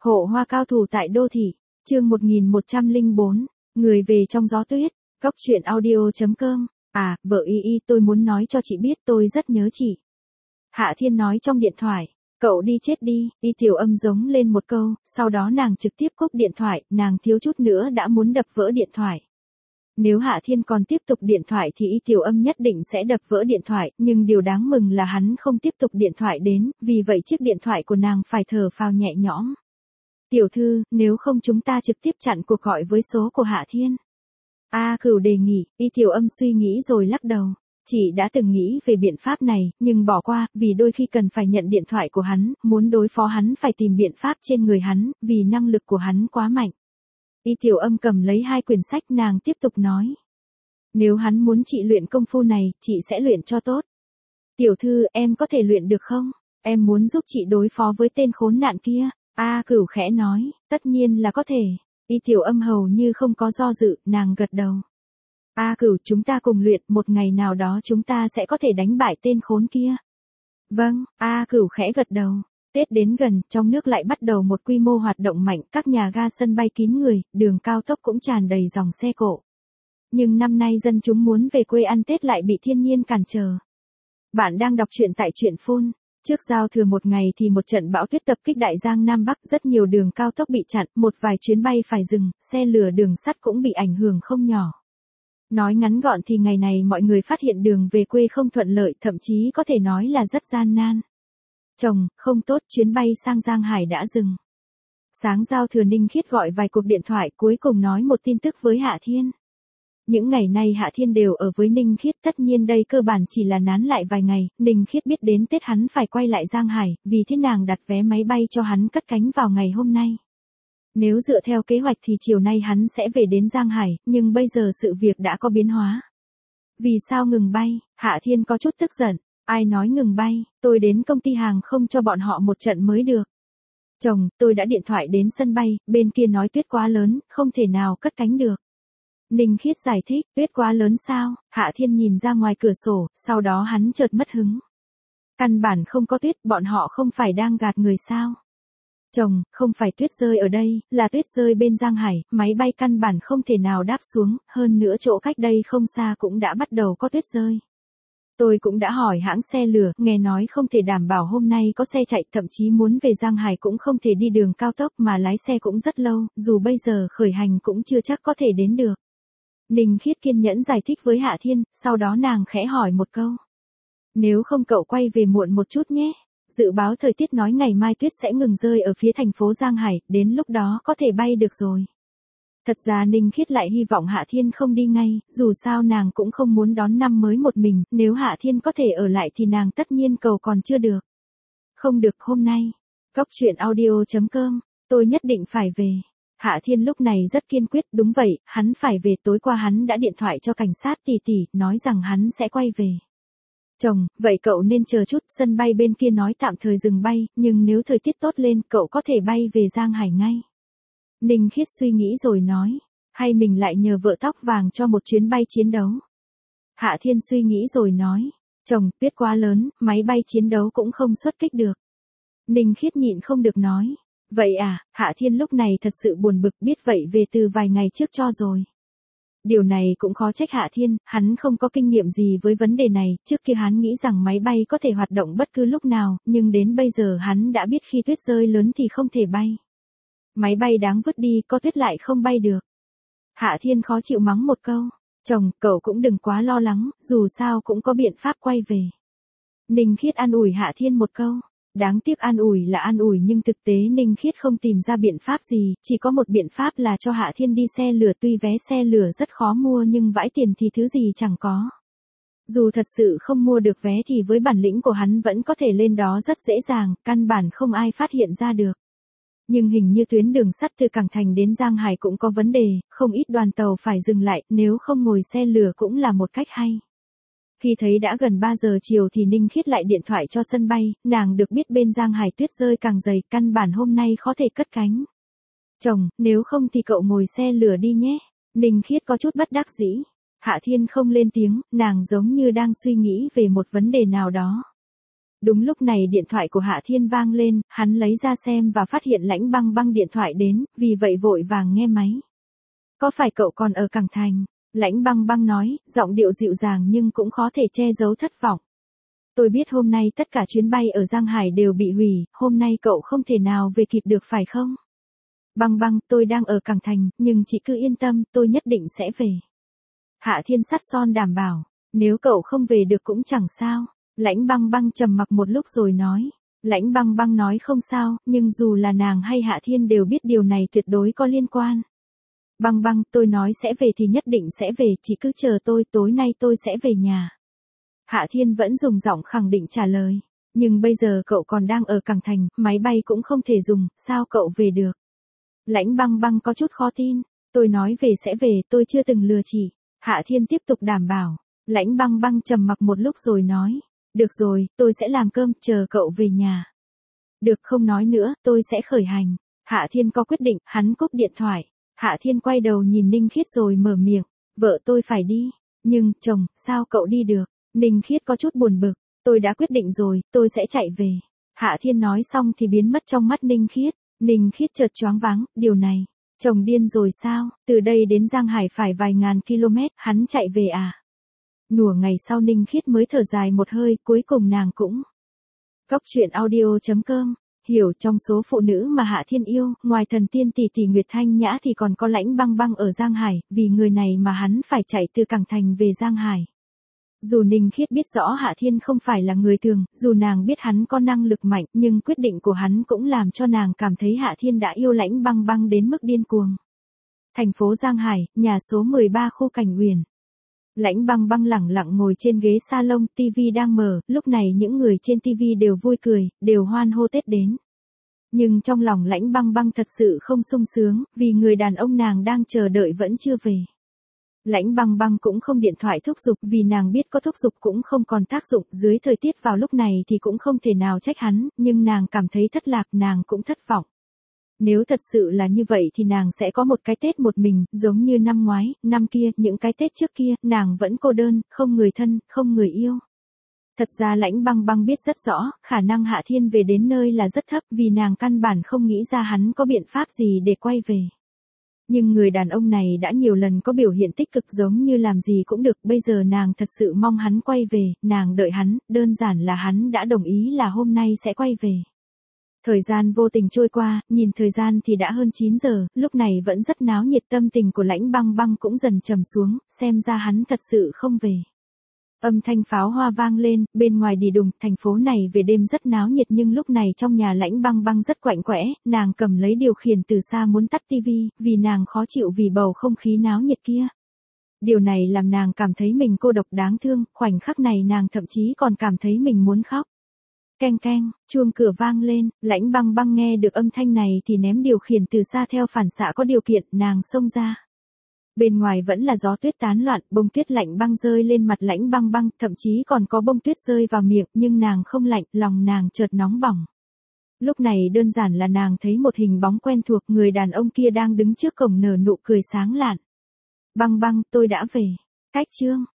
Hộ hoa cao thủ tại đô thị, chương 1104, người về trong gió tuyết, góc chuyện audio.com, vợ Y tôi muốn nói cho chị biết tôi rất nhớ chị. Hạ Thiên nói trong điện thoại, cậu đi chết đi, Y Tiểu Âm giống lên một câu, sau đó nàng trực tiếp cúp điện thoại, nàng thiếu chút nữa đã muốn đập vỡ điện thoại. Nếu Hạ Thiên còn tiếp tục điện thoại thì Y Tiểu Âm nhất định sẽ đập vỡ điện thoại, nhưng điều đáng mừng là hắn không tiếp tục điện thoại đến, vì vậy chiếc điện thoại của nàng phải thở phào nhẹ nhõm. Tiểu thư, nếu không chúng ta trực tiếp chặn cuộc gọi với số của Hạ Thiên. Cửu đề nghị, Y Tiểu Âm suy nghĩ rồi lắc đầu. Chị đã từng nghĩ về biện pháp này, nhưng bỏ qua, vì đôi khi cần phải nhận điện thoại của hắn, muốn đối phó hắn phải tìm biện pháp trên người hắn, vì năng lực của hắn quá mạnh. Y Tiểu Âm cầm lấy 2 quyển sách nàng tiếp tục nói. Nếu hắn muốn chị luyện công phu này, chị sẽ luyện cho tốt. Tiểu thư, em có thể luyện được không? Em muốn giúp chị đối phó với tên khốn nạn kia. Cửu khẽ nói, tất nhiên là có thể. Y Tiểu Âm hầu như không có do dự, nàng gật đầu. Cửu, chúng ta cùng luyện, một ngày nào đó chúng ta sẽ có thể đánh bại tên khốn kia. Vâng, Cửu khẽ gật đầu. Tết đến gần, trong nước lại bắt đầu một quy mô hoạt động mạnh, các nhà ga sân bay kín người, đường cao tốc cũng tràn đầy dòng xe cộ. Nhưng năm nay dân chúng muốn về quê ăn Tết lại bị thiên nhiên cản trở. Bạn đang đọc truyện tại Truyện Phun. Trước giao thừa một ngày thì một trận bão tuyết tập kích Đại Giang Nam Bắc, rất nhiều đường cao tốc bị chặn, một vài chuyến bay phải dừng, xe lửa đường sắt cũng bị ảnh hưởng không nhỏ. Nói ngắn gọn thì ngày này mọi người phát hiện đường về quê không thuận lợi, thậm chí có thể nói là rất gian nan. Chồng, không tốt, chuyến bay sang Giang Hải đã dừng. Sáng giao thừa Ninh Khiết gọi vài cuộc điện thoại, cuối cùng nói một tin tức với Hạ Thiên. Những ngày nay Hạ Thiên đều ở với Ninh Khiết, tất nhiên đây cơ bản chỉ là nán lại vài ngày, Ninh Khiết biết đến Tết hắn phải quay lại Giang Hải, vì thế nàng đặt vé máy bay cho hắn cất cánh vào ngày hôm nay. Nếu dựa theo kế hoạch thì chiều nay hắn sẽ về đến Giang Hải, nhưng bây giờ sự việc đã có biến hóa. Vì sao ngừng bay? Hạ Thiên có chút tức giận. Ai nói ngừng bay, tôi đến công ty hàng không cho bọn họ một trận mới được. Chồng, tôi đã điện thoại đến sân bay, bên kia nói tuyết quá lớn, không thể nào cất cánh được. Ninh Khiết giải thích, tuyết quá lớn sao? Hạ Thiên nhìn ra ngoài cửa sổ, sau đó hắn chợt mất hứng. Căn bản không có tuyết, bọn họ không phải đang gạt người sao? Chồng, không phải tuyết rơi ở đây, là tuyết rơi bên Giang Hải, máy bay căn bản không thể nào đáp xuống, hơn nữa chỗ cách đây không xa cũng đã bắt đầu có tuyết rơi. Tôi cũng đã hỏi hãng xe lửa, nghe nói không thể đảm bảo hôm nay có xe chạy, thậm chí muốn về Giang Hải cũng không thể đi đường cao tốc mà lái xe cũng rất lâu, dù bây giờ khởi hành cũng chưa chắc có thể đến được. Ninh Khiết kiên nhẫn giải thích với Hạ Thiên, sau đó nàng khẽ hỏi một câu. Nếu không cậu quay về muộn một chút nhé. Dự báo thời tiết nói ngày mai tuyết sẽ ngừng rơi ở phía thành phố Giang Hải, đến lúc đó có thể bay được rồi. Thật ra Ninh Khiết lại hy vọng Hạ Thiên không đi ngay, dù sao nàng cũng không muốn đón năm mới một mình, nếu Hạ Thiên có thể ở lại thì nàng tất nhiên cầu còn chưa được. Không được hôm nay. Góc chuyện audio.com, tôi nhất định phải về. Hạ Thiên lúc này rất kiên quyết, đúng vậy, hắn phải về, tối qua hắn đã điện thoại cho cảnh sát tỷ, nói rằng hắn sẽ quay về. Chồng, vậy cậu nên chờ chút, sân bay bên kia nói tạm thời dừng bay, nhưng nếu thời tiết tốt lên, cậu có thể bay về Giang Hải ngay. Ninh Khiết suy nghĩ rồi nói, hay mình lại nhờ vợ tóc vàng cho một chuyến bay chiến đấu. Hạ Thiên suy nghĩ rồi nói, chồng, tuyết quá lớn, máy bay chiến đấu cũng không xuất kích được. Ninh Khiết nhịn không được nói, vậy Hạ Thiên lúc này thật sự buồn bực, biết vậy về từ vài ngày trước cho rồi. Điều này cũng khó trách Hạ Thiên, hắn không có kinh nghiệm gì với vấn đề này, trước kia hắn nghĩ rằng máy bay có thể hoạt động bất cứ lúc nào, nhưng đến bây giờ hắn đã biết khi tuyết rơi lớn thì không thể bay. Máy bay đáng vứt đi, có tuyết lại không bay được. Hạ Thiên khó chịu mắng một câu, chồng, cậu cũng đừng quá lo lắng, dù sao cũng có biện pháp quay về. Ninh Khiết an ủi Hạ Thiên một câu. Đáng tiếc an ủi là an ủi nhưng thực tế Ninh Khiết không tìm ra biện pháp gì, chỉ có một biện pháp là cho Hạ Thiên đi xe lửa, tuy vé xe lửa rất khó mua nhưng vãi tiền thì thứ gì chẳng có. Dù thật sự không mua được vé thì với bản lĩnh của hắn vẫn có thể lên đó rất dễ dàng, căn bản không ai phát hiện ra được. Nhưng hình như tuyến đường sắt từ Cảng Thành đến Giang Hải cũng có vấn đề, không ít đoàn tàu phải dừng lại, nếu không ngồi xe lửa cũng là một cách hay. Khi thấy đã gần 3 giờ chiều thì Ninh Khiết lại điện thoại cho sân bay, nàng được biết bên Giang Hải tuyết rơi càng dày, căn bản hôm nay khó thể cất cánh. Chồng, nếu không thì cậu ngồi xe lửa đi nhé. Ninh Khiết có chút bất đắc dĩ. Hạ Thiên không lên tiếng, nàng giống như đang suy nghĩ về một vấn đề nào đó. Đúng lúc này điện thoại của Hạ Thiên vang lên, hắn lấy ra xem và phát hiện Lãnh Băng Băng điện thoại đến, vì vậy vội vàng nghe máy. Có phải cậu còn ở Cảng Thành? Lãnh Băng Băng nói, giọng điệu dịu dàng nhưng cũng khó thể che giấu thất vọng. Tôi biết hôm nay tất cả chuyến bay ở Giang Hải đều bị hủy, hôm nay cậu không thể nào về kịp được phải không? Băng Băng, tôi đang ở Cảng Thành, nhưng chị cứ yên tâm, tôi nhất định sẽ về. Hạ Thiên sắt son đảm bảo, nếu cậu không về được cũng chẳng sao. Lãnh Băng Băng trầm mặc một lúc rồi nói. Lãnh Băng Băng nói không sao, nhưng dù là nàng hay Hạ Thiên đều biết điều này tuyệt đối có liên quan. Băng Băng, tôi nói sẽ về thì nhất định sẽ về, chị cứ chờ tôi, tối nay tôi sẽ về nhà. Hạ Thiên vẫn dùng giọng khẳng định trả lời. Nhưng bây giờ cậu còn đang ở Cảng Thành, máy bay cũng không thể dùng, sao cậu về được? Lãnh Băng Băng có chút khó tin. Tôi nói về sẽ về, tôi chưa từng lừa chị. Hạ Thiên tiếp tục đảm bảo. Lãnh Băng Băng trầm mặc một lúc rồi nói. Được rồi, tôi sẽ làm cơm, chờ cậu về nhà. Được, không nói nữa, tôi sẽ khởi hành. Hạ Thiên có quyết định, hắn cúp điện thoại. Hạ Thiên quay đầu nhìn Ninh Khiết rồi mở miệng. Vợ tôi phải đi. Nhưng, chồng, sao cậu đi được? Ninh Khiết có chút buồn bực. Tôi đã quyết định rồi, tôi sẽ chạy về. Hạ Thiên nói xong thì biến mất trong mắt Ninh Khiết. Ninh Khiết chợt choáng váng, điều này. Chồng điên rồi sao? Từ đây đến Giang Hải phải vài ngàn km, hắn chạy về à? Nửa ngày sau Ninh Khiết mới thở dài một hơi, cuối cùng nàng cũng. Góc truyện audio.com. Hiểu, trong số phụ nữ mà Hạ Thiên yêu, ngoài thần tiên tỷ tỷ Nguyệt Thanh Nhã thì còn có Lãnh Băng Băng ở Giang Hải, vì người này mà hắn phải chạy từ Cảng Thành về Giang Hải. Dù Ninh Khiết biết rõ Hạ Thiên không phải là người thường, dù nàng biết hắn có năng lực mạnh, nhưng quyết định của hắn cũng làm cho nàng cảm thấy Hạ Thiên đã yêu Lãnh Băng Băng đến mức điên cuồng. Thành phố Giang Hải, nhà số 13 khu Cảnh Uyển. Lãnh Băng Băng lẳng lặng ngồi trên ghế salon, tivi đang mở, lúc này những người trên tivi đều vui cười, đều hoan hô Tết đến. Nhưng trong lòng Lãnh Băng Băng thật sự không sung sướng, vì người đàn ông nàng đang chờ đợi vẫn chưa về. Lãnh Băng Băng cũng không điện thoại thúc giục, vì nàng biết có thúc giục cũng không còn tác dụng, dưới thời tiết vào lúc này thì cũng không thể nào trách hắn, nhưng nàng cảm thấy thất lạc, nàng cũng thất vọng. Nếu thật sự là như vậy thì nàng sẽ có một cái Tết một mình, giống như năm ngoái, năm kia, những cái Tết trước kia, nàng vẫn cô đơn, không người thân, không người yêu. Thật ra Lãnh Băng Băng biết rất rõ, khả năng Hạ Thiên về đến nơi là rất thấp, vì nàng căn bản không nghĩ ra hắn có biện pháp gì để quay về. Nhưng người đàn ông này đã nhiều lần có biểu hiện tích cực, giống như làm gì cũng được, bây giờ nàng thật sự mong hắn quay về, nàng đợi hắn, đơn giản là hắn đã đồng ý là hôm nay sẽ quay về. Thời gian vô tình trôi qua, nhìn thời gian thì đã hơn 9 giờ, lúc này vẫn rất náo nhiệt, tâm tình của Lãnh Băng Băng cũng dần trầm xuống, xem ra hắn thật sự không về. Âm thanh pháo hoa vang lên, bên ngoài Đì Đùng, thành phố này về đêm rất náo nhiệt, nhưng lúc này trong nhà Lãnh Băng Băng rất quạnh quẽ, nàng cầm lấy điều khiển từ xa muốn tắt tivi, vì nàng khó chịu vì bầu không khí náo nhiệt kia. Điều này làm nàng cảm thấy mình cô độc đáng thương, khoảnh khắc này nàng thậm chí còn cảm thấy mình muốn khóc. Keng keng, chuông cửa vang lên, Lãnh Băng Băng nghe được âm thanh này thì ném điều khiển từ xa theo phản xạ có điều kiện, nàng xông ra. Bên ngoài vẫn là gió tuyết tán loạn, bông tuyết lạnh băng rơi lên mặt Lãnh Băng Băng, thậm chí còn có bông tuyết rơi vào miệng, nhưng nàng không lạnh, lòng nàng chợt nóng bỏng. Lúc này đơn giản là nàng thấy một hình bóng quen thuộc, người đàn ông kia đang đứng trước cổng nở nụ cười sáng lạn. Băng Băng, tôi đã về. Cách chương